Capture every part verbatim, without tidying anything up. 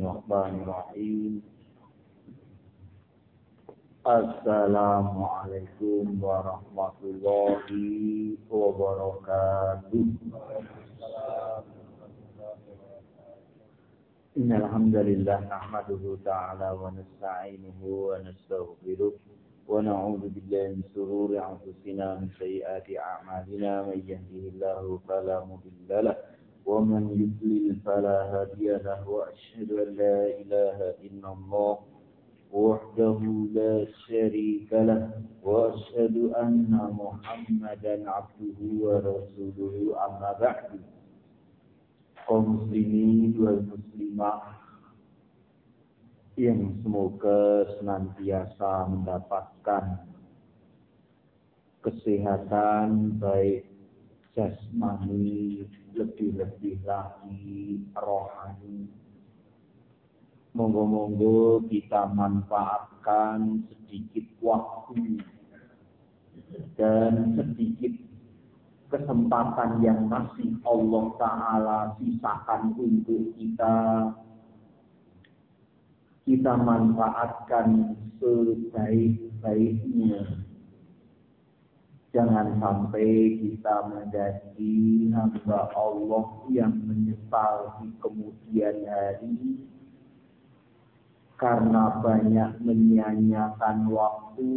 Bismillahirrahmanirrahim. Assalamualaikum warahmatullahi wabarakatuh. Innal hamdalillah nahmaduhu ta'ala wa nasta'inuhu wa nastaghfiruh wa na'udzu billahi min shururi anfusina min sayyiati a'malina may yahdihillahu fala mudilla lahu wa man yudlil fala hadiya lahu wa asyhadu an la ilaha illallah wahdahu la syarika lahu wa asyhadu anna Muhammadan abduhu wa rasuluhu amma ba'du. Kaum muslimin wal muslimah yang semoga senantiasa mendapatkan kesehatan baik jasmani, lebih-lebih lagi rohani. Monggo-monggo kita manfaatkan sedikit waktu dan sedikit kesempatan yang masih Allah Ta'ala sisakan untuk kita. Kita manfaatkan sebaik-baiknya. Jangan sampai kita menjadi hamba Allah yang menyesal di kemudian hari karena banyak menyia-nyiakan waktu,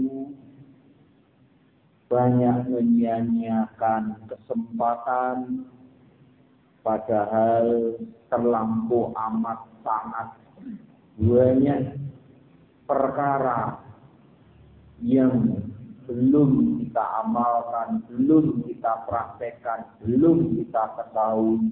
banyak menyia-nyiakan kesempatan, padahal terlampau amat sangat banyak perkara yang belum kita amalkan, belum kita praktekkan, belum kita ketahui.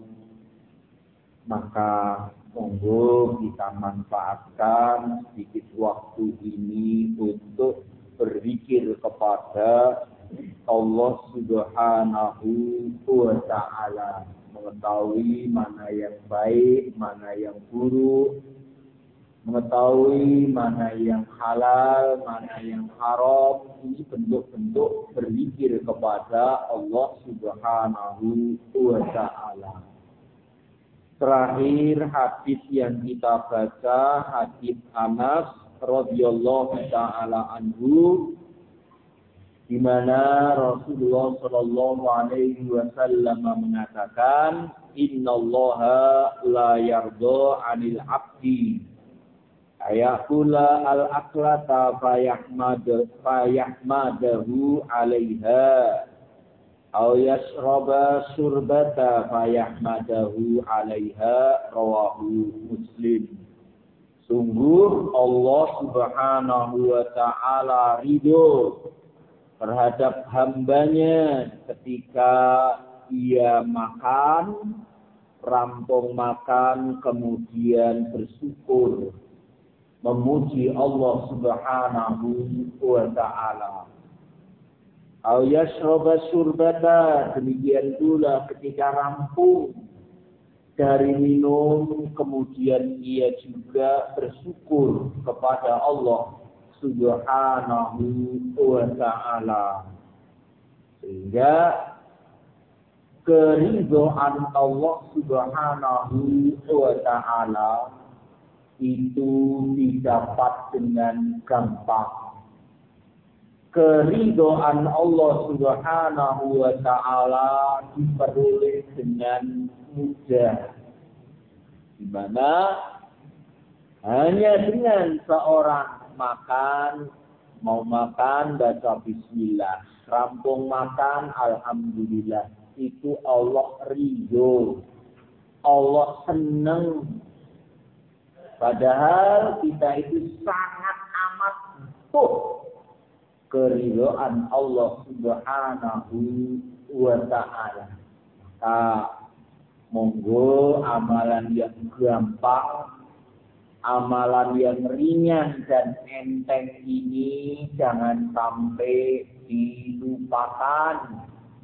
Maka monggo kita manfaatkan sedikit waktu ini untuk berzikir kepada Allah Subhanahu wa Ta'ala, mengetahui mana yang baik, mana yang buruk, mengetahui mana yang halal, mana yang haram. Ini bentuk-bentuk berzikir kepada Allah Subhanahu wa Ta'ala. Terakhir hadis yang kita baca, hadis Anas radhiyallahu ta'ala anhu, di mana Rasulullah sallallahu alaihi wasallam mengatakan, innallaha la yarda 'anil 'abdi ayakula al-aklata fayahmad fayahmadahu 'alaiha aw yashraba surbata fayahmadahu 'alaiha, rawahu Muslim. Sungguh Allah Subhanahu wa Ta'ala ridho terhadap hambanya ketika ia makan, rampung makan, kemudian bersyukur, memuji Allah Subhanahu wa Ta'ala. Au yashraba surbata, demikian pula ketika rampung dari minum, kemudian ia juga bersyukur kepada Allah Subhanahu wa Ta'ala. Sehingga keridhaan Allah Subhanahu wa Ta'ala itu didapat dengan gampang. Keridhaan Allah Subhanahu wa Ta'ala diperoleh dengan mudah. Di mana hanya dengan seorang makan, mau makan baca bismillah, rampung makan alhamdulillah, itu Allah ridho, Allah senang. Padahal kita itu sangat amat butuh keridhaan Allah Subhanahu wa Ta'ala. Nah, monggo amalan yang gampang, amalan yang ringan dan enteng ini jangan sampai dilupakan.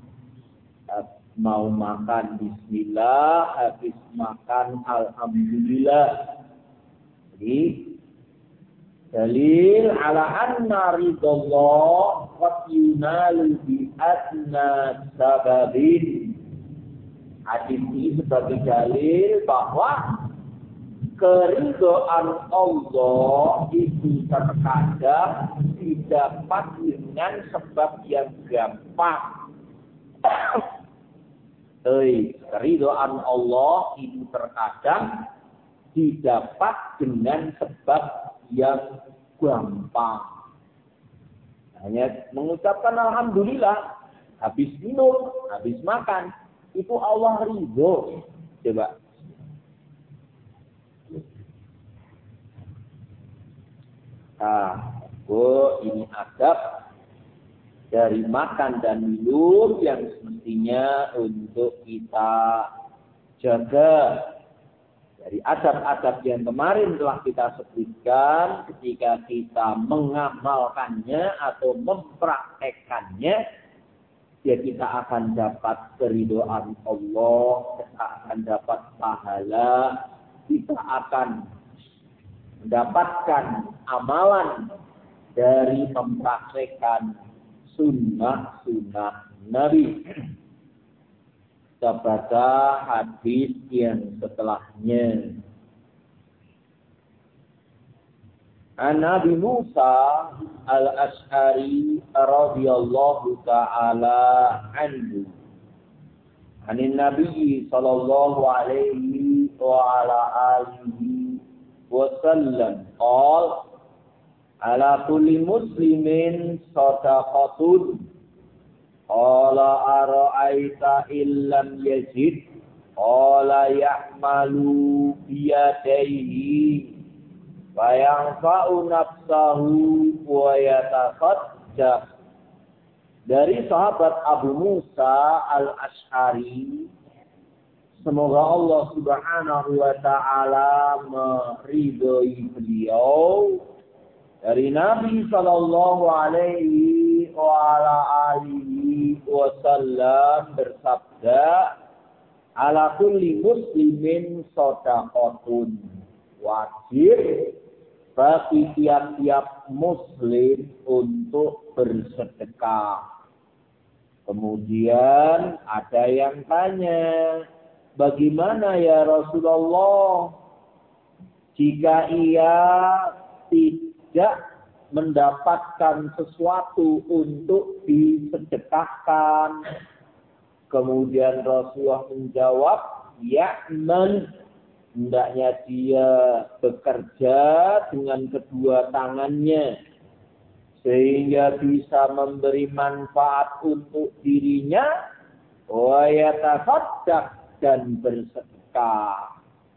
Mau makan bismillah, habis makan alhamdulillah. Jadi dalil ala anna ridallah qad yunalu bi adna sababin. Hadis ini sebagai dalil bahwa keridhaan Allah itu terkadang didapat dengan sebab yang gampang. Hei, keridhaan Allah itu terkadang didapat dengan sebab yang gampang. Hanya mengucapkan alhamdulillah, habis minum, habis makan, itu Allah ridho. Coba. Nah, Bu, ini adab dari makan dan minum yang semestinya untuk kita jaga. Dari adab-adab yang kemarin telah kita sebutkan, ketika kita mengamalkannya atau mempraktekannya, ya kita akan dapat keridhaan Allah, kita akan dapat pahala, kita akan mendapatkan amalan dari mempraktekkan sunnah-sunnah Nabi. Kita baca hadis yang setelahnya. An Nabi Musa al-Ash'ari radhiyallahu ta'ala anhu. Anin Nabi sallallahu alaihi wa ala alihi wasallam qala ala kulli muslimin sadaqatun qala ara'aita illam yajid qala ya'malu biyadaihi wa yanfa'u nafsahu wa yatasaddaq. Dari sahabat Abu Musa al-Ash'ari, semoga Allah Subhanahu wa ta'ala meridhoi beliau, dari Nabi sallallahu alaihi wa ala alihi wasallam bersabda, ala kulli muslimin shadaqatun, wajib bagi tiap-tiap muslim untuk bersedekah. Kemudian ada yang tanya, bagaimana ya Rasulullah jika ia tidak mendapatkan sesuatu untuk disedekahkan? Kemudian Rasulullah menjawab, ya'man, hendaknya dia bekerja dengan kedua tangannya sehingga bisa memberi manfaat untuk dirinya, wa yatasaddaq, dan bersedekah.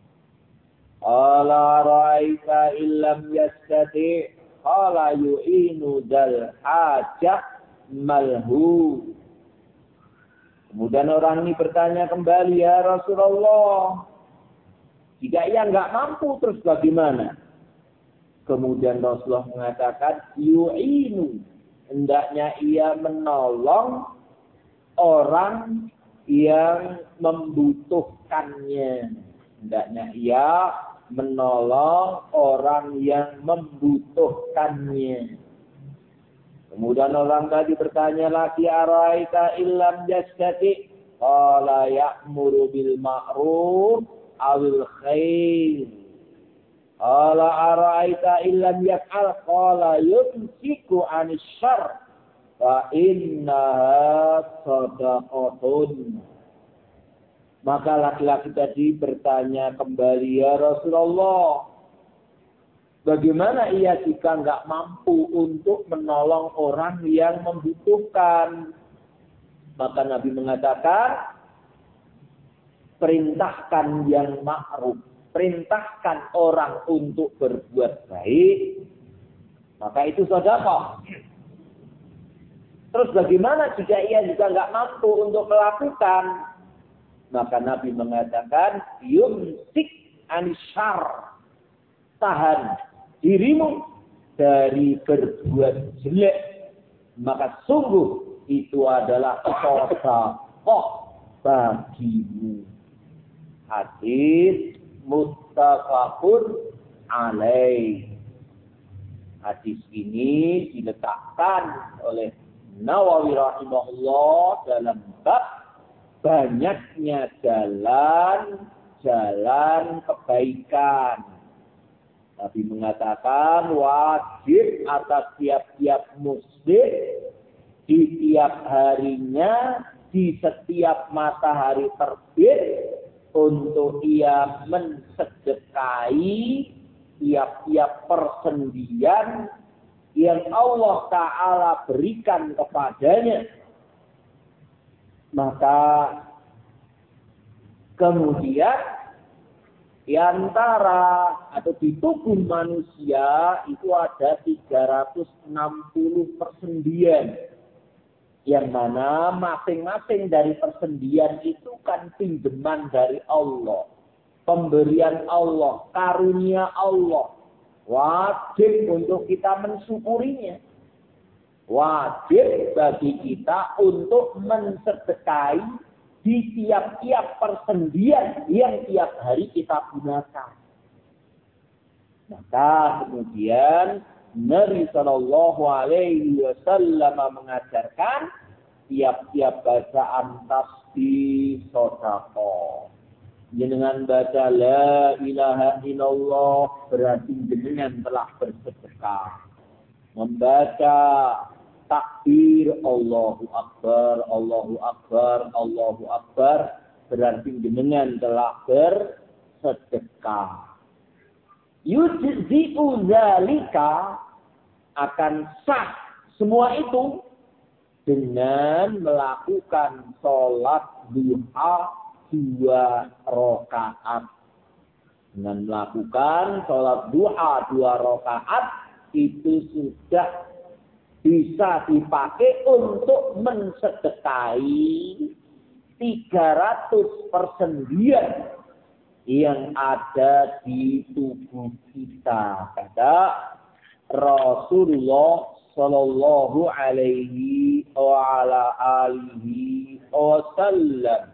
Ala ra'aita illam yastati qala yu'inu dal hajah malhu. Kemudian orang ini bertanya kembali, ya Rasulullah, jika ia enggak mampu terus bagaimana? Kemudian Rasulullah mengatakan, yu'inu, hendaknya ia menolong orang yang membutuhkannya. Hendaknya ia menolong orang yang membutuhkannya. Kemudian orang tadi bertanya lagi, araita illam yastati qala ya'muru bil ma'ruf awil khair. Qala araita illam yaf'al qala yumsiku 'anil syarr fa innaha shadaqatun. Maka laki-laki tadi bertanya kembali, ya Rasulullah, bagaimana ia jika enggak mampu untuk menolong orang yang membutuhkan? Maka Nabi mengatakan, perintahkan yang ma'ruf, perintahkan orang untuk berbuat baik, maka itu sedekah. Terus bagaimana jika ia juga enggak mampu untuk melakukan? Maka Nabi mengatakan, yumsik anisyar, tahan dirimu dari berbuat jelek, maka sungguh itu adalah sedekah bagimu. Hadis muttafaqun alaih. Hadis ini diletakkan oleh Nawawi rahimahullah dalam bab banyaknya jalan jalan kebaikan. Nabi mengatakan wajib atas tiap-tiap muslim di tiap harinya, di setiap matahari terbit, untuk ia mensedekahi tiap-tiap persendian yang Allah Ta'ala berikan kepadanya. Maka kemudian di antara atau di tubuh manusia itu ada tiga ratus enam puluh persendian. Yang mana masing-masing dari persendian itu kan pinjaman dari Allah. Pemberian Allah, karunia Allah. Wajib untuk kita mensyukurinya. Wajib bagi kita untuk mensedekahi di tiap-tiap persendian yang tiap hari kita gunakan. Maka kemudian Nabi Shallallahu Alaihi Wasallam mengajarkan tiap-tiap bacaan tasbih sedekah. Dengan baca la ilaha illallah berarti jenengan telah bersedekah. Membaca takbir Allahu Akbar, Allahu Akbar, Allahu Akbar berarti jenengan telah bersedekah. Yujzi'u zalika akan sah semua itu dengan melakukan sholat duha dua rakaat. Dengan melakukan sholat duha dua rakaat itu sudah bisa dipakai untuk mensedekahi tiga ratus persendian yang ada di tubuh kita. Kata Rasulullah Sallallahu Alaihi wa ala alihi wasallam.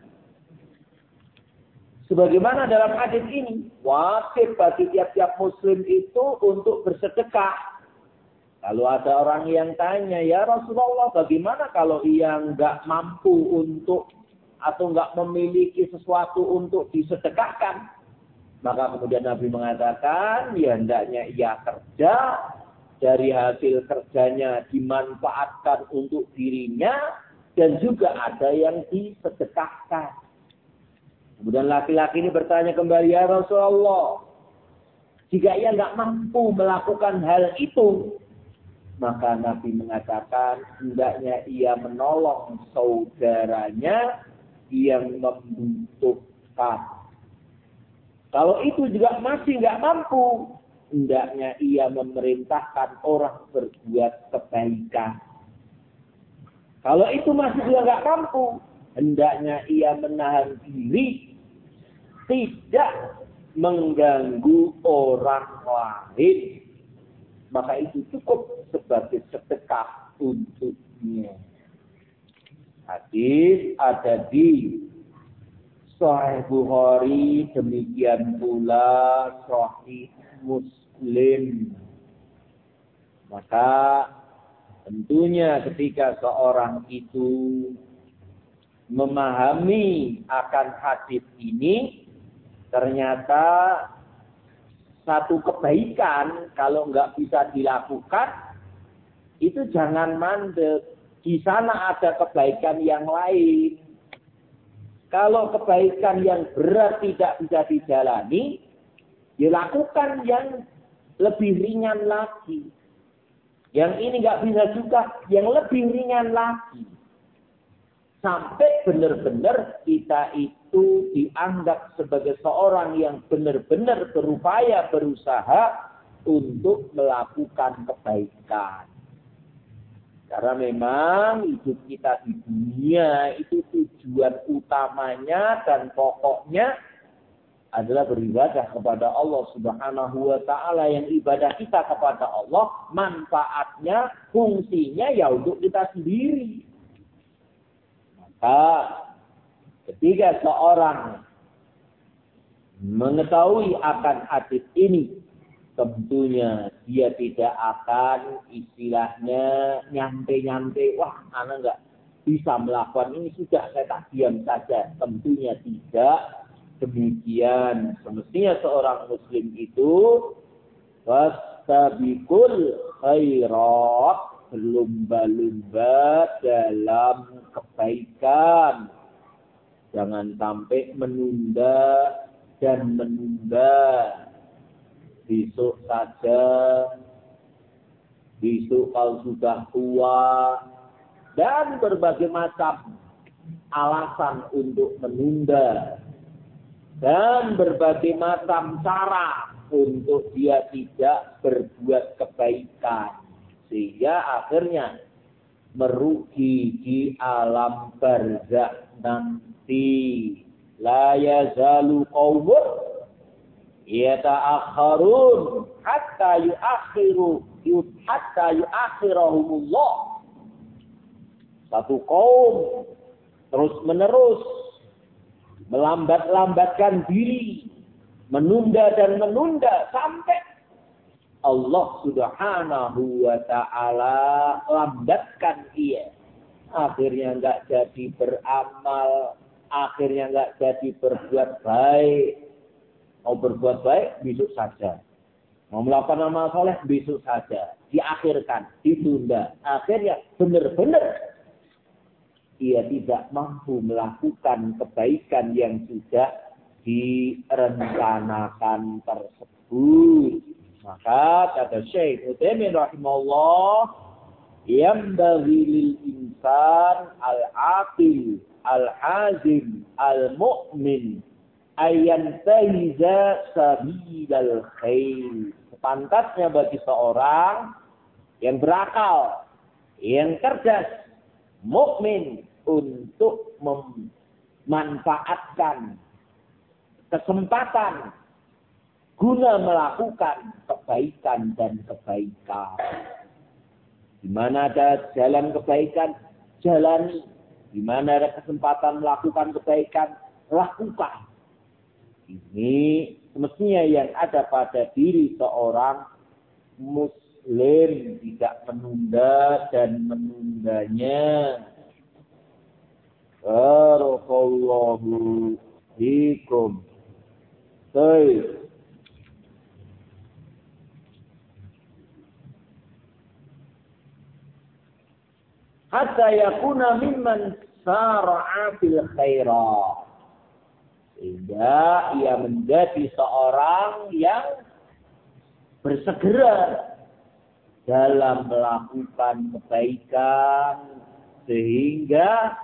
Sebagaimana dalam hadis ini, wajib bagi tiap-tiap muslim itu untuk bersedekah. Lalu ada orang yang tanya, ya Rasulullah, bagaimana kalau ia nggak mampu untuk atau nggak memiliki sesuatu untuk disedekahkan? Maka kemudian Nabi mengatakan, ya hendaknya ia kerja, dari hasil kerjanya dimanfaatkan untuk dirinya, dan juga ada yang disedekahkan. Kemudian laki-laki ini bertanya kembali, ya Rasulullah, jika ia nggak mampu melakukan hal itu, maka Nabi mengatakan hendaknya ia menolong saudaranya yang membutuhkan. Kalau itu juga masih nggak mampu, hendaknya ia memerintahkan orang berbuat kebaikan. Kalau itu masih juga nggak mampu, hendaknya ia menahan diri, tidak mengganggu orang lain. Maka itu cukup sebagai sedekah untuknya. Hadis ada di Sahih Bukhari, demikian pula Sahih Muslim. Maka tentunya ketika seorang itu memahami akan hadis ini, ternyata satu kebaikan kalau nggak bisa dilakukan, itu jangan mandek. Di sana ada kebaikan yang lain. Kalau kebaikan yang berat tidak bisa dijalani, dilakukan yang lebih ringan lagi. Yang ini nggak bisa juga, yang lebih ringan lagi. Sampai benar-benar kita itu dianggap sebagai seorang yang benar-benar berupaya, berusaha untuk melakukan kebaikan. Karena memang hidup kita di dunia itu tujuan utamanya dan pokoknya adalah beribadah kepada Allah Subhanahu wa Ta'ala. Yang ibadah kita kepada Allah, manfaatnya, fungsinya ya untuk kita sendiri. Maka ketika seorang mengetahui akan hadis ini, tentunya dia tidak akan istilahnya nyampe-nyampe, wah anak nggak bisa melakukan ini, sudah saya tak diam saja. Tentunya tidak. demikian semestinya seorang muslim itu fastabiqul khairat, berlomba-lomba dalam kebaikan. Jangan sampai menunda dan menunda. Besok saja, besok kalau sudah tua, dan berbagai macam alasan untuk menunda. Dan berbagai macam cara untuk dia tidak berbuat kebaikan. Sehingga akhirnya merugi di alam barzakh nanti. La yazalu qaumun yata'akharun hatta yu'akhiru hatta yu'akhirahumullah. Satu kaum terus menerus melambat-lambatkan diri, menunda dan menunda sampai Allah Subhanahu wa ta'ala lambatkan ia. Akhirnya enggak jadi beramal, akhirnya enggak jadi berbuat baik. Mau berbuat baik besok saja. Mau melakukan amal soleh besok saja. Diakhirkan, ditunda. Akhirnya benar-benar ia tidak mampu melakukan kebaikan yang sudah direncanakan tersebut. Maka kata Syekh Utsaimin rahimahullah, yambaghi lil insan al-aqil al-hazim al-mu'min ayyan tahiza sabilal khair. Sepantasnya bagi seorang yang berakal, yang cerdas, mukmin untuk memanfaatkan kesempatan guna melakukan kebaikan dan kebaikan. Di mana ada jalan kebaikan, jalani. Di mana ada kesempatan melakukan kebaikan, lakukan. Ini semestinya yang ada pada diri seorang muslim, tidak menunda dan menundanya. Barakallahu fikum. Baik. Hatta yakuna mimman sara'a fil khairat. Sehingga ia menjadi seorang yang bersegera dalam melakukan kebaikan sehingga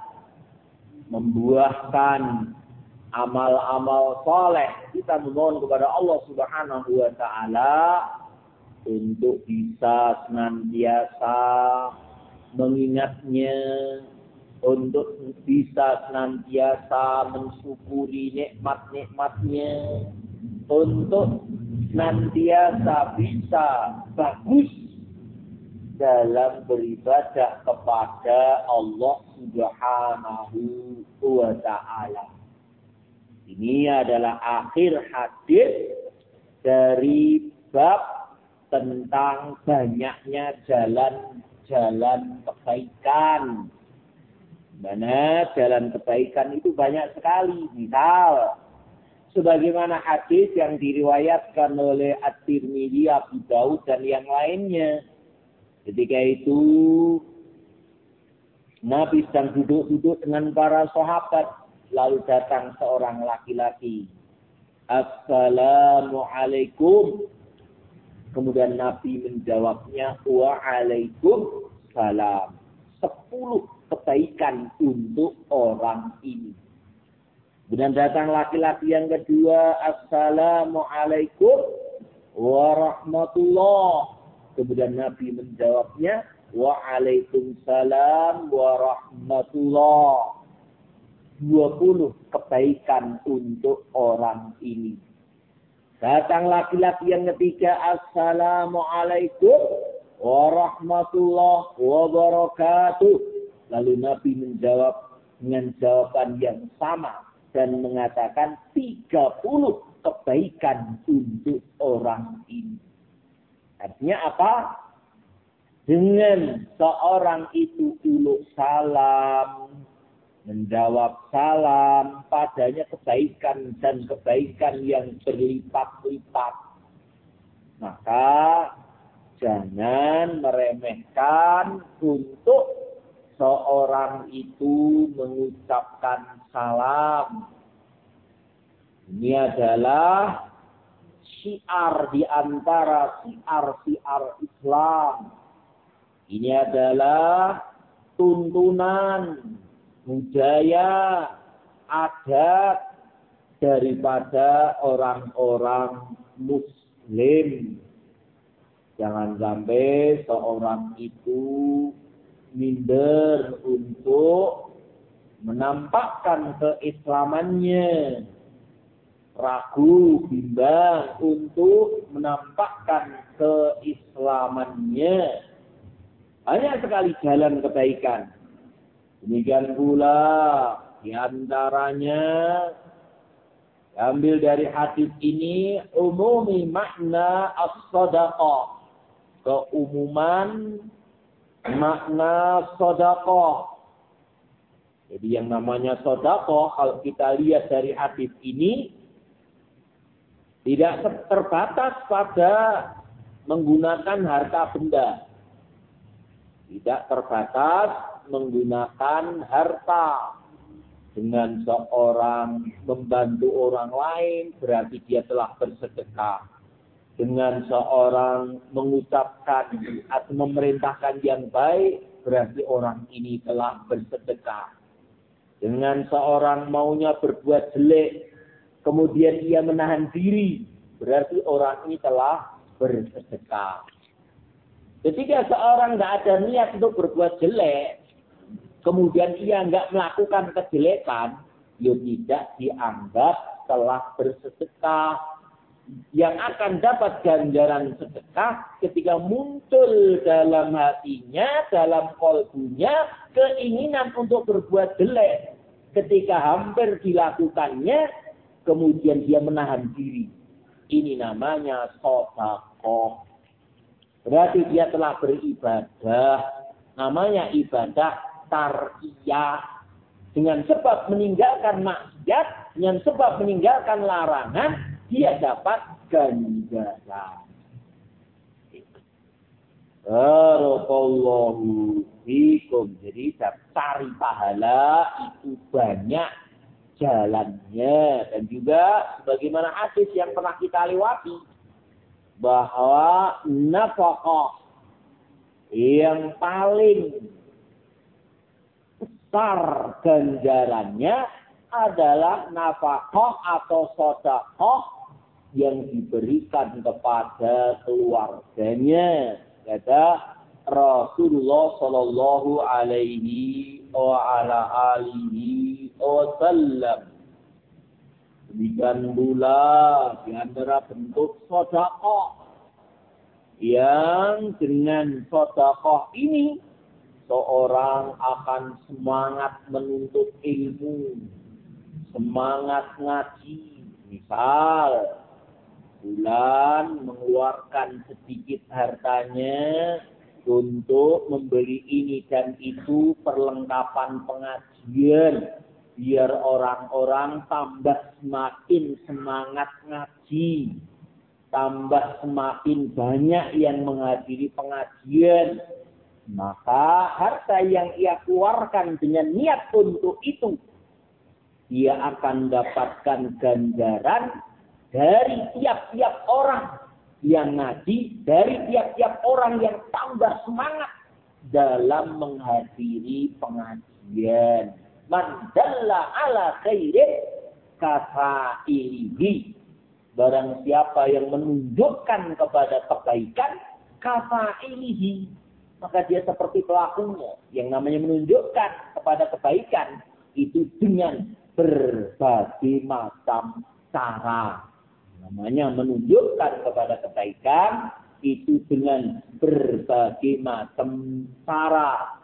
membuahkan amal-amal soleh. Kita memohon kepada Allah Subhanahu wa ta'ala untuk bisa senantiasa mengingatnya, untuk bisa senantiasa mensyukuri nikmat-nikmatnya, untuk senantiasa bisa bagus dalam beribadah kepada Allah Subhanahu wa ta'ala. Ini adalah akhir hadis dari bab tentang banyaknya jalan-jalan kebaikan. Mana jalan kebaikan itu banyak sekali. Misal, sebagaimana hadis yang diriwayatkan oleh At-Tirmidzi, Abu Daud dan yang lainnya. Ketika itu Nabi sedang duduk-duduk dengan para sahabat, lalu datang seorang laki-laki. Assalamualaikum. Kemudian Nabi menjawabnya, waalaikumsalam. Sepuluh kebaikan untuk orang ini. Kemudian datang laki-laki yang kedua, assalamualaikum warahmatullah. Kemudian Nabi menjawabnya, waalaikumsalam warahmatullah. Dua puluh kebaikan untuk orang ini. Datang laki-laki yang ketiga, assalamualaikum warahmatullah wabarakatuh. Lalu Nabi menjawab dengan jawaban yang sama dan mengatakan tiga puluh kebaikan untuk orang ini. Artinya apa? Dengan seorang itu uluk salam, menjawab salam, padanya kebaikan dan kebaikan yang berlipat-lipat. Maka jangan meremehkan untuk seorang itu mengucapkan salam. Ini adalah syiar di antara syiar-syiar Islam. Ini adalah tuntunan budaya, adat daripada orang-orang Muslim. Jangan sampai seorang itu minder untuk menampakkan keislamannya, ragu, bimbang untuk menampakkan keislamannya. Hanya sekali jalan kebaikan. Demikian pula di antaranya ambil dari hadis ini umumi makna as-shadaqah, keumuman makna sedekah. Jadi yang namanya sedekah kalau kita lihat dari hadis ini tidak terbatas pada menggunakan harta benda. Tidak terbatas menggunakan harta. Dengan seorang membantu orang lain berarti dia telah bersedekah. Dengan seorang mengucapkan atau memerintahkan yang baik, berarti orang ini telah bersedekah. Dengan seorang maunya berbuat jelek, kemudian ia menahan diri, berarti orang ini telah bersedekah. Ketika seorang tidak ada niat untuk berbuat jelek, kemudian ia tidak melakukan kejelekan, ia tidak dianggap telah bersedekah. Yang akan dapat ganjaran sedekah ketika muncul dalam hatinya, dalam kalbunya, keinginan untuk berbuat jelek. Ketika hampir dilakukannya, kemudian dia menahan diri. Ini namanya sedekah. Berarti dia telah beribadah. Namanya ibadah tarkiyah. Dengan sebab meninggalkan maksiat, dengan sebab meninggalkan larangan, dia dapat ganjaran. Barakallahu fikum. Jadi cari pahala itu banyak jalannya. Dan juga sebagaimana hadis yang pernah kita lewati, bahwa nafkah yang paling besar ganjarannya adalah nafkah atau sedekah yang diberikan kepada keluarganya. Kata Rasulullah sallallahu alaihi wa ala alihi wasallam. Demikian pula di antara bentuk sedekah yang dengan sedekah ini seorang akan semangat menuntut ilmu, semangat ngaji. Misal bulan mengeluarkan sedikit hartanya untuk membeli ini dan itu perlengkapan pengajian, biar orang-orang tambah semakin semangat ngaji, tambah semakin banyak yang menghadiri pengajian. Maka harta yang ia keluarkan dengan niat untuk itu, dia akan dapatkan ganjaran dari tiap-tiap orang yang ngaji, dari tiap-tiap orang yang tambah semangat dalam menghadiri pengajian. Man dalla ala khairin kafa'ilihi. Barang siapa yang menunjukkan kepada kebaikan, kafa'ilihi, maka dia seperti pelakunya. Yang namanya menunjukkan kepada kebaikan itu dengan berbagai macam cara. Namanya menunjukkan kepada kebaikan itu dengan berbagai macam cara.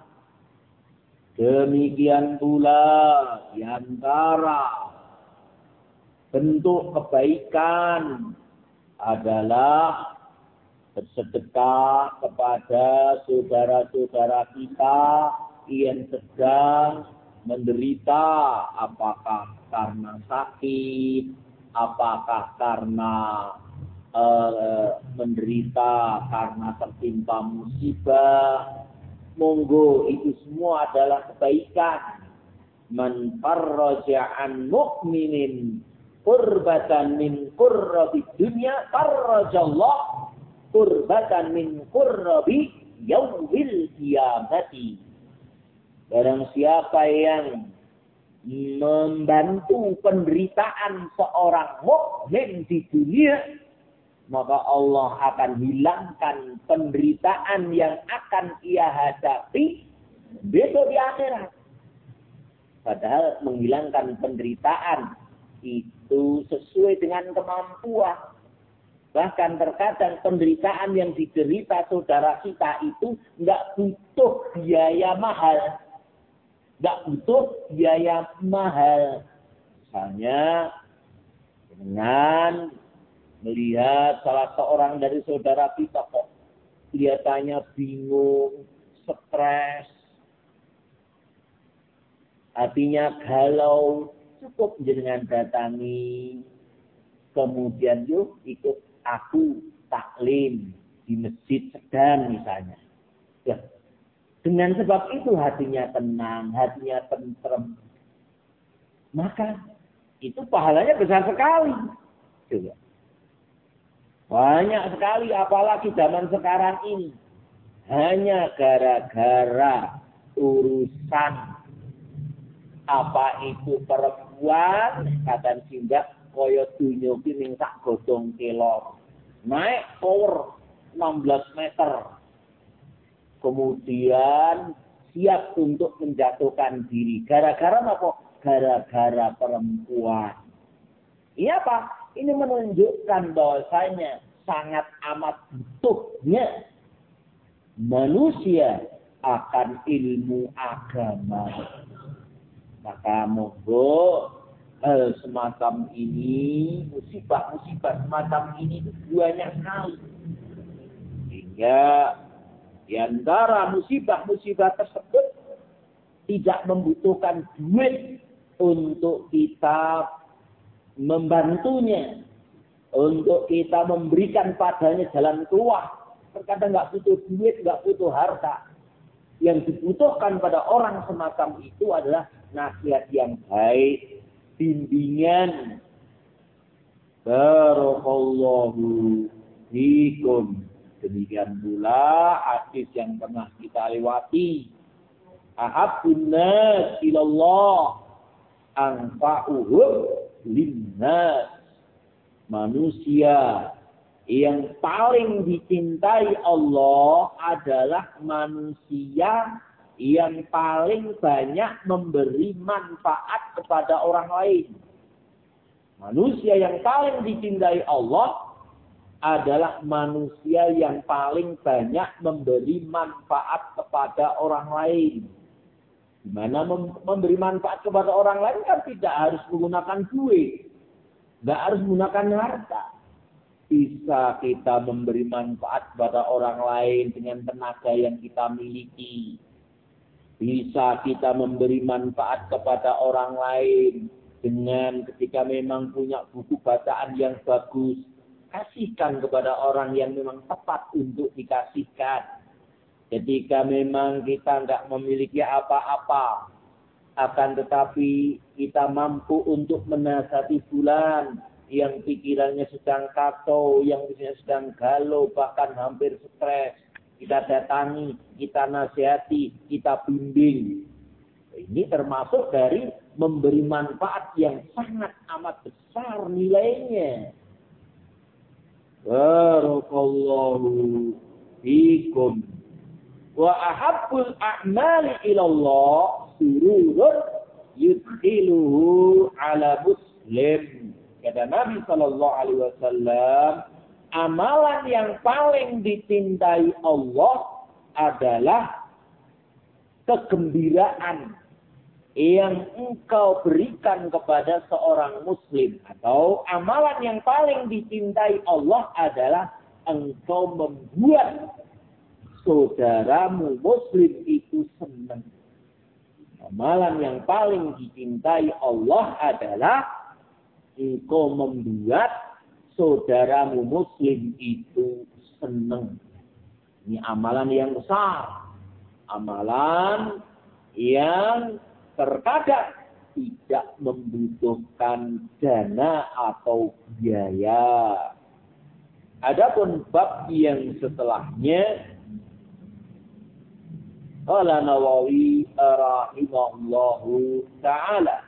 Demikian pula di antara bentuk kebaikan adalah bersedekah kepada saudara-saudara kita yang sedang menderita, apakah karena sakit, apakah karena uh, menderita karena tertimpa musibah, monggo itu semua adalah kebaikan. Man farraja an mu'minin kurbatan min kurrabi dunya farrajallah kurbatan min kurrabi yaumil qiyamati. Barang siapa yang membantu penderitaan seorang mukmin di dunia, maka Allah akan hilangkan penderitaan yang akan ia hadapi besok di akhirat. Padahal menghilangkan penderitaan itu sesuai dengan kemampuan. Bahkan terkadang penderitaan yang diderita saudara kita itu nggak butuh biaya mahal. Nggak butuh biaya mahal. Misalnya dengan melihat salah seorang dari saudara kita kok kelihatannya bingung, stres, hatinya galau, cukup jenengan datangi, kemudian yuk ikut aku taklim di masjid sedang misalnya. Ya. Dengan sebab itu hatinya tenang, hatinya tentrem. Maka itu pahalanya besar sekali. Coba. Banyak sekali, apalagi zaman sekarang ini. Hanya gara-gara urusan apa itu perempuan, kata sindak, kaya dunya ki ning sak godhong kelor. Naik tower enam belas meter. Kemudian siap untuk menjatuhkan diri. Gara-gara apa? Gara-gara perempuan. Ini apa? Ini menunjukkan bahwasanya sangat amat butuhnya manusia akan ilmu agama. Maka monggo hal semacam ini, musibah-musibah semacam ini banyak sekali. Sehingga di antara musibah-musibah tersebut tidak membutuhkan duit untuk kita membantunya, untuk kita memberikan padanya jalan keluar. Terkadang nggak butuh duit, nggak butuh harta. Yang dibutuhkan pada orang semacam itu adalah nasihat yang baik, bimbingan. Barakallahu fikum. Demikian pula hadis yang pernah kita lewati. Ahabbun nas ilallah anfa'uhum linnas. Manusia yang paling dicintai Allah adalah manusia yang paling banyak memberi manfaat kepada orang lain. Manusia yang paling dicintai Allah adalah manusia yang paling banyak memberi manfaat kepada orang lain. Di mana memberi manfaat kepada orang lain kan tidak harus menggunakan duit. Tidak harus menggunakan harta. Bisa kita memberi manfaat kepada orang lain dengan tenaga yang kita miliki. Bisa kita memberi manfaat kepada orang lain dengan ketika memang punya buku bacaan yang bagus. Kasihkan kepada orang yang memang tepat untuk dikasihkan. Ketika memang kita tidak memiliki apa-apa, akan tetapi kita mampu untuk menasihati fulan yang pikirannya sedang kacau, yang pikirannya sedang galau, bahkan hampir stres. Kita datangi, kita nasihati, kita bimbing. Ini termasuk dari memberi manfaat yang sangat amat besar nilainya. Barakallahu fikum. Wa ahabbul a'mali ilallah sururun yudkhiluhu ala muslim. Kata Nabi sallallahu alaihi wasallam, amalan yang paling dicintai Allah adalah kegembiraan yang engkau berikan kepada seorang muslim. Atau amalan yang paling dicintai Allah adalah engkau membuat saudaramu muslim itu senang. Amalan yang paling dicintai Allah adalah engkau membuat saudaramu muslim itu senang. Ini amalan yang besar. Amalan yang terkadang tidak membutuhkan dana atau biaya. Adapun bab yang setelahnya, qala Nawawi rahimahullahu ta'ala,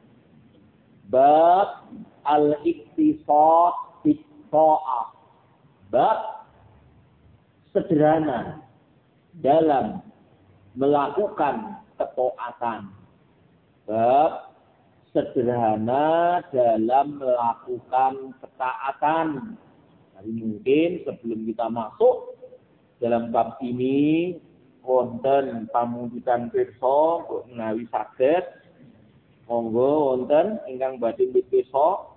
bab al-iktisad bit-tha'ah, bab sederhana dalam melakukan ketaatan. Bab sederhana dalam melakukan ketaatan. Jadi mungkin sebelum kita masuk dalam bab ini, wonten pamundutan pirsa menawi saged, monggo wonten ingkang badhe pirsa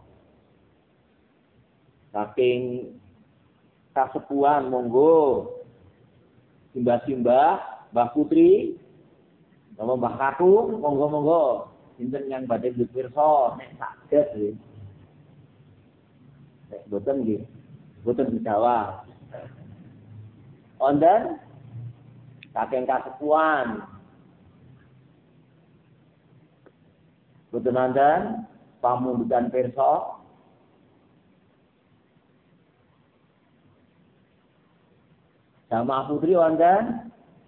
saking kasepuhan, monggo simbah-simbah Mbah Putri, sama Mbah Kakung, monggo-monggo sinten yang badhe pirsa nek saged nggih. Nek boten nggih, boten dijawab. Wonten saking kasepuhan. Boten wonten pamundutan pirsa. Sama Putri wonten.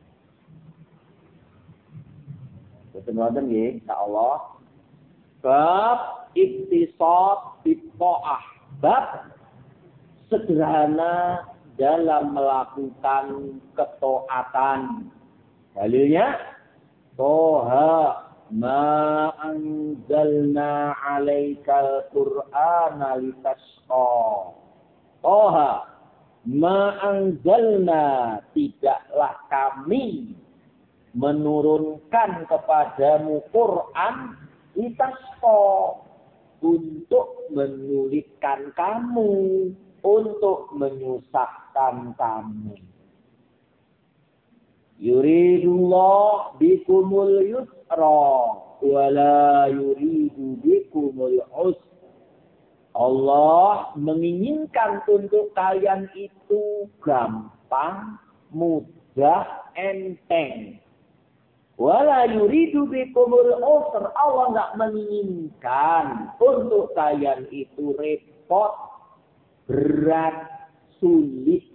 Boten wonten nggih, insyaallah. Bab iktisad bit-tha'ah. Bab sederhana dalam melakukan ketaatan. Dalilnya, Toha ma anzalna 'alaikal qur'ana litasqa. Toha ma anzalna, tidaklah kami menurunkan kepadamu Quran litasqa, untuk menyulitkan kamu, untuk menyusahkan kamu. Yuridullah bikumul yusra wala yuridu bikumul usra. Allah menginginkan untuk kalian itu gampang, mudah, enteng. Wala yuridu bikumul usra. Allah enggak menginginkan untuk kalian itu repot, berat, sulit.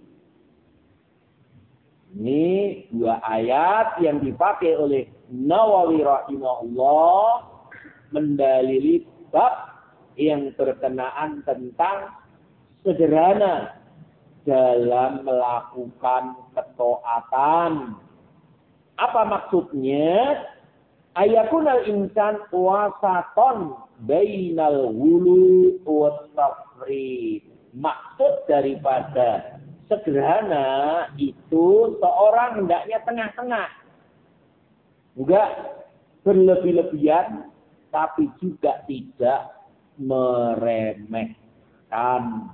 Ini dua ayat yang dipakai oleh Nawawi rahimahullah mendalili bab yang berkenaan tentang sederhana dalam melakukan ketaatan. Apa maksudnya? Ayakunal insan wasaton bainal wulu wa tafrid. Maksud daripada sederhana itu seorang hendaknya tengah-tengah. Enggak berlebih-lebihan, tapi juga tidak meremehkan.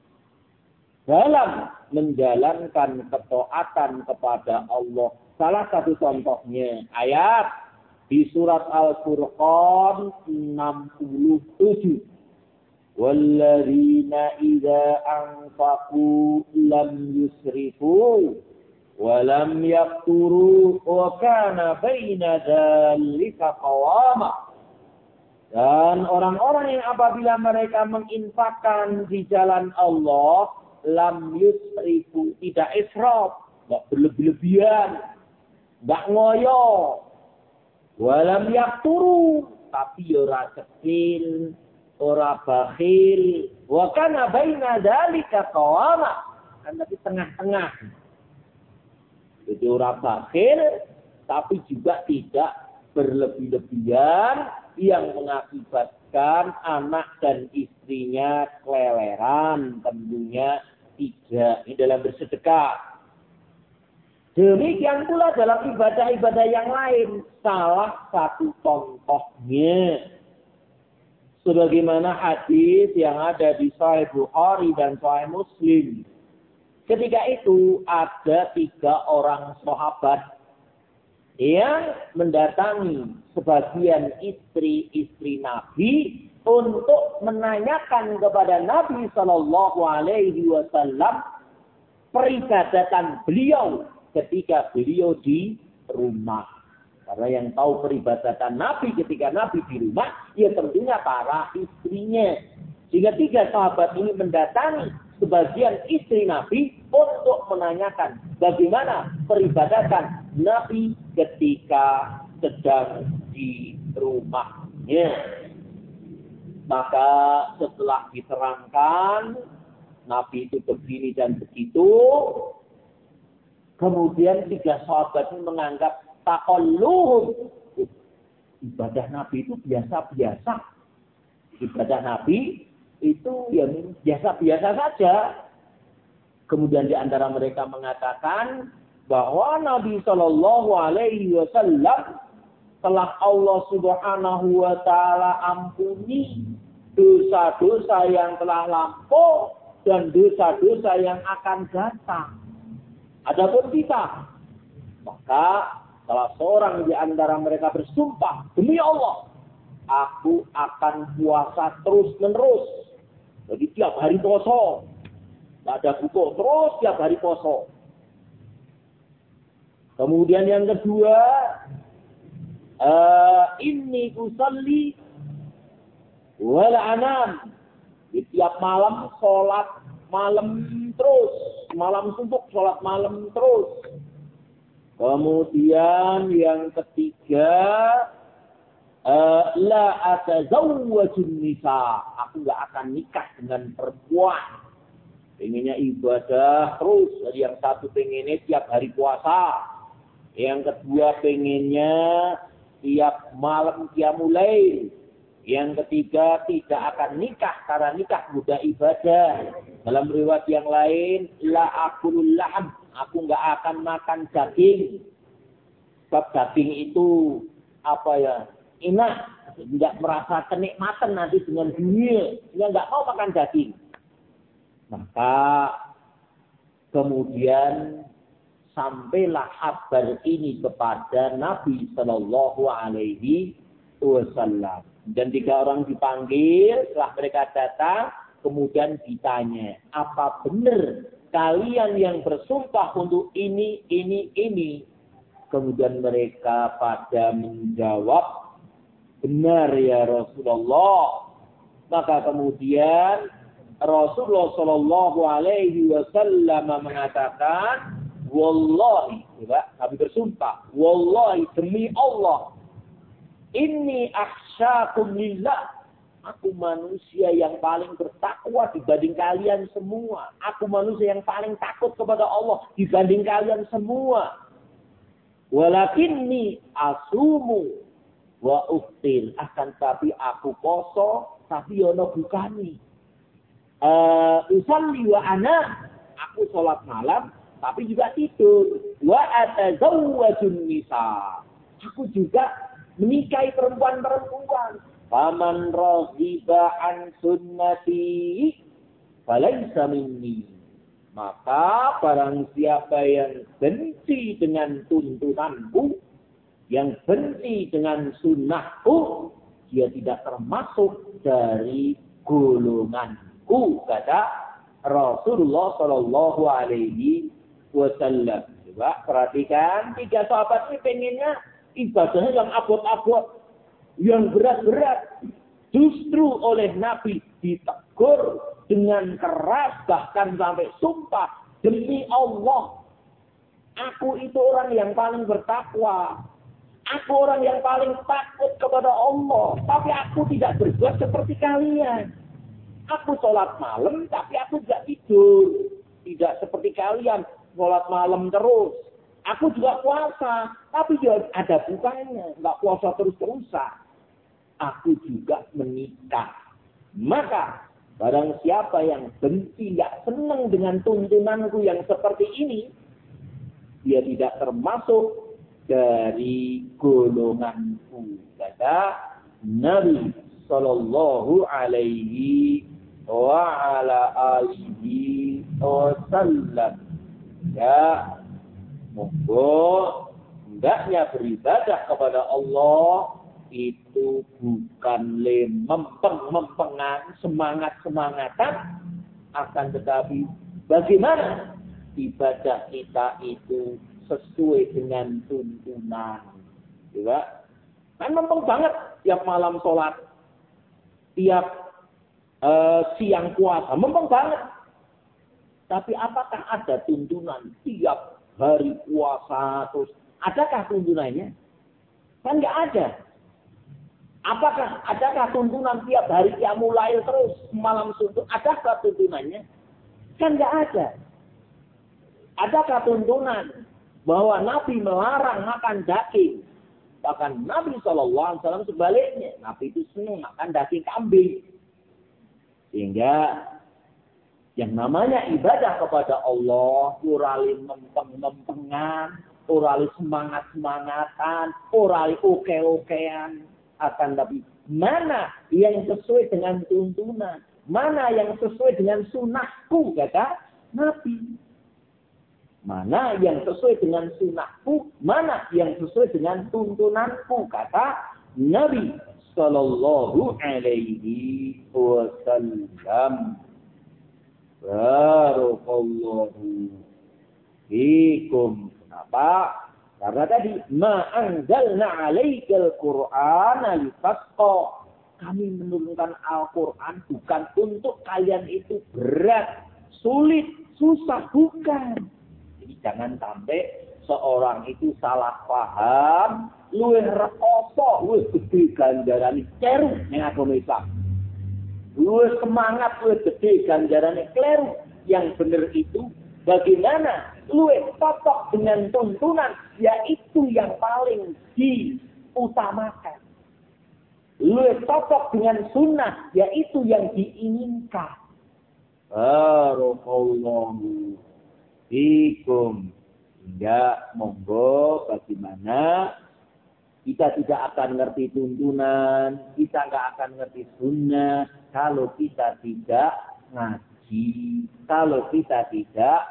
Dalam menjalankan ketaatan kepada Allah. Salah satu contohnya ayat di surat Al-Furqan enam puluh tujuh. Walladzina idza anfaqu lam yusrifu wa lam yaqturu wa kana baina dzalika qawama. Dan orang-orang yang apabila mereka menginfakkan di jalan Allah, lam yusrifu, tidak israf, enggak berlebih-lebihan, enggak ngoyo, walam yakturu, tapi ora kecil, ora bakhil, wa kana baina dzalika qawama, kan di tengah-tengah. Jadi ora bakhil, tapi juga tidak berlebih-lebihan yang mengakibatkan anak dan istrinya keleleran, tentunya tidak. Ini dalam bersedekah. Demikian pula dalam ibadah-ibadah yang lain. Salah satu contohnya, sebagaimana hadis yang ada di Sahih Bukhari dan Sahih Muslim. Ketika itu ada tiga orang sahabat yang mendatangi sebagian istri-istri Nabi untuk menanyakan kepada Nabi Shallallahu Alaihi Wasallam peribadatan beliau ketika beliau di rumah. Karena yang tahu peribadatan Nabi ketika Nabi di rumah, ya tentunya para istrinya. Sehingga tiga sahabat ini mendatangi sebagian istri Nabi untuk menanyakan bagaimana peribadatan Nabi ketika sedang di rumahnya. Maka setelah diterangkan Nabi itu begini dan begitu, kemudian tiga sahabat ini menganggap taqalluhum. Ibadah Nabi itu biasa-biasa. Ibadah Nabi itu yang biasa-biasa saja. Kemudian di antara mereka mengatakan bahwa Nabi Shallallahu Alaihi Wasallam telah Allah Subhanahu Wa Taala ampuni dosa-dosa yang telah lampau dan dosa-dosa yang akan datang. Adapun kita, maka salah seorang di antara mereka bersumpah, demi Allah, aku akan puasa terus-menerus. Jadi tiap hari poso. Tidak ada buku, terus tiap hari poso. Kemudian yang kedua, uh, inni usalli wal anam. Di tiap malam sholat malam terus. Malam suntuk sholat malam terus. Kemudian yang ketiga, uh, la atazawwajun nisa. Aku nggak akan nikah dengan perempuan. Pengennya ibadah terus. Jadi yang satu pengennya tiap hari puasa. Yang kedua pengennya tiap malam qiyamul lail. Yang ketiga tidak akan nikah karena nikah mudah ibadah. Dalam riwayat yang lain, la akulul laham. Aku nggak akan makan daging. Sebab daging itu apa ya? Enak. Tidak merasa kenikmatan nanti dengan dunia. Dia nggak mau makan daging. Maka kemudian sampailah kabar ini kepada Nabi Shallallahu Alaihi Wasallam. Dan tiga orang dipanggil, setelah mereka datang, kemudian ditanya, apa benar kalian yang bersumpah untuk ini, ini, ini? Kemudian mereka pada menjawab, benar ya Rasulullah. Maka kemudian Rasulullah Shallallahu Alaihi Wasallam mengatakan, wallahi, Nabi bersumpah, wallahi demi Allah, inni akhsyakum lillah. Aku manusia yang paling bertakwa dibanding kalian semua. Aku manusia yang paling takut kepada Allah dibanding kalian semua. Walakinni asumu wa uftir. Akan tapi aku poso, tapi ono bukani. Uh, usalli wa ana. Aku sholat malam, tapi juga tidur. Wa atazawwajun nisa. Aku juga menikahi perempuan-perempuan. Faman raghiba an sunnati falaysa minni. Maka barang siapa yang benci dengan tuntunanku, yang benci dengan sunnahku, dia tidak termasuk dari golonganku, kata Rasulullah Shallallahu Alaihi Wasallam. Coba perhatikan, tiga sahabat ini pengennya ibadahnya yang abot-abot, yang berat-berat. Justru oleh Nabi ditegur dengan keras, bahkan sampai sumpah, demi Allah, aku itu orang yang paling bertakwa. Aku orang yang paling takut kepada Allah. Tapi aku tidak berbuat seperti kalian. Aku sholat malam, tapi aku tidak tidur. Tidak seperti kalian, sholat malam terus. Aku juga puasa, tapi juga ada bukanya. Enggak puasa terus-terusan. Aku juga menikah. Maka barang siapa yang benci, enggak senang dengan tuntunanku yang seperti ini, dia tidak termasuk dari golonganku, kata Nabi Sallallahu Alaihi wa ala alihi wasallam. Ya, monggo hendaknya beribadah kepada Allah itu bukan le mempeng-mempengan, semangat-semangatan, akan tetapi bagaimana ibadah kita itu sesuai dengan tuntunan. Juga kan mempeng banget tiap malam sholat, tiap uh, siang puasa, mempeng banget. Tapi apakah ada tuntunan tiap hari puasa terus? Adakah tuntunannya? Kan nggak ada. Apakah adakah tuntunan tiap hari qiyamul lail terus malam suntuk? Adakah tuntunannya? Kan nggak ada. Adakah tuntunan bahwa Nabi melarang makan daging? Bahkan Nabi shallallahu alaihi wasallam sebaliknya, Nabi itu senang makan daging kambing. Sehingga yang namanya ibadah kepada Allah, urali mempeng-mempengan, urali semangat-semangatan, urali oke-okean. Akan tapi mana yang sesuai dengan tuntunan, mana yang sesuai dengan sunnahku, kata Nabi. Mana yang sesuai dengan sunnahku, mana yang sesuai dengan tuntunanku, kata Nabi sallallahu alaihi wasallam. Barakallahu fikum. Kenapa? Karena tadi ma anzalna 'alaikal qur'ana litasqa. Kami menurunkan Al-Qur'an bukan untuk kalian itu berat, sulit, susah, bukan. Jadi jangan sampai seorang itu salah paham, luwih rekoso, luwih gede ganjarane kleru ning agama Islam. Luwih semangat, luwih gede ganjarane kleru. Yang benar itu bagaimana luwih cocok dengan tuntunan, yaitu yang paling diutamakan. Luwih cocok dengan sunnah, yaitu yang diinginkan. Barakallahu fikum. Hingga monggo bagaimana kita tidak akan ngerti tuntunan, kita nggak akan ngerti sunnah kalau kita tidak ngaji, kalau kita tidak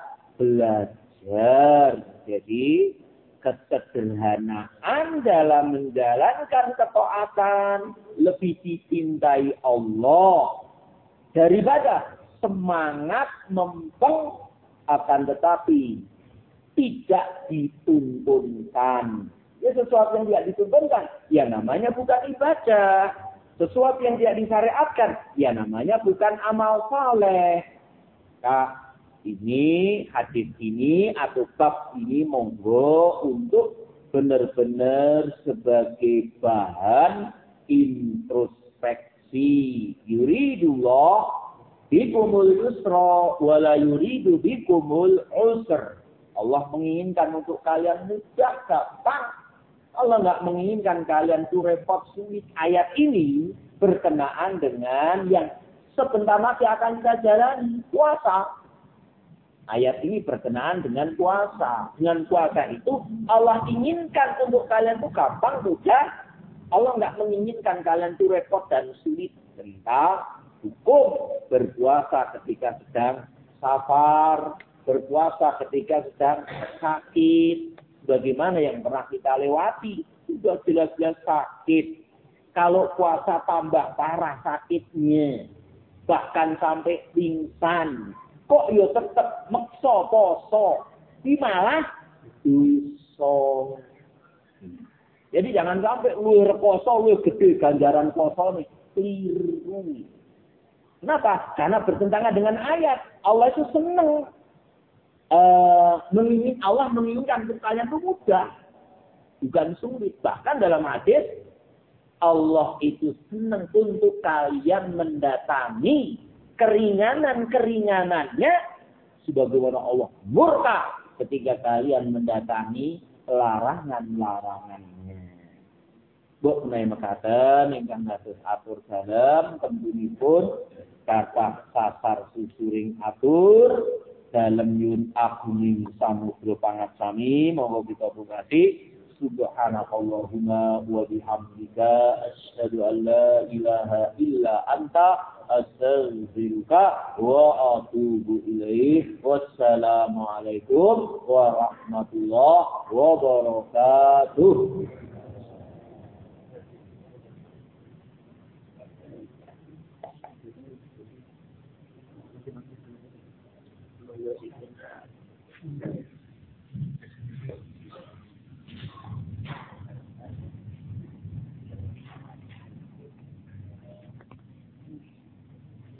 belajar. Jadi kesederhanaan dalam menjalankan ketaatan lebih dicintai Allah daripada semangat mempeng, akan tetapi tidak dituntunkan. Ya sesuatu yang tidak dituntunkan, ya namanya bukan ibadah. Sesuatu yang tidak disyariatkan, ya namanya bukan amal saleh. Kak, ini hadis ini atau bab ini monggo untuk benar-benar sebagai bahan introspeksi. Yuridullah bikumul yusra wala yuridu bikumul usr. Allah menginginkan untuk kalian mudah, gampang. Allah nggak menginginkan kalian tuh repot, sulit. Ayat ini berkenaan dengan yang sebentar lagi akan kita jalani, puasa. Ayat ini berkenaan dengan puasa. Dengan puasa itu Allah inginkan untuk kalian tuh gampang, mudah. Allah nggak menginginkan kalian tuh repot dan sulit. Tentang hukum berpuasa ketika sedang safar, berpuasa ketika sedang sakit. Bagaimana yang pernah kita lewati, sudah jelas-jelas sakit. Kalau puasa tambah parah sakitnya, bahkan sampai pingsan. Kok ya tetap meksa poso, di malah dosa. Jadi jangan sampai lu rekoso, lu gede ganjaran poso nih, keliru. Kenapa? Karena bertentangan dengan ayat. Allah itu senang. Uh, mengingin, Allah menginginkan untuk kalian itu mudah, bukan sulit. Bahkan dalam hadis Allah itu senang untuk kalian mendatangi keringanan-keringanannya, sebagaimana Allah murka ketika kalian mendatangi larangan-larangannya. Buk menawi mekaten ingkang dados atur dalem tempatipun kata sasar susuring atur dalam yun aguning samudra pangatsami, monggo kita bukati. Subhanakallahumma wa bihamdika asyhadu an la ilaha illa anta astaghfiruka wa atubu ilaik. Wassalamualaikum warahmatullahi wabarakatuh. Thank you.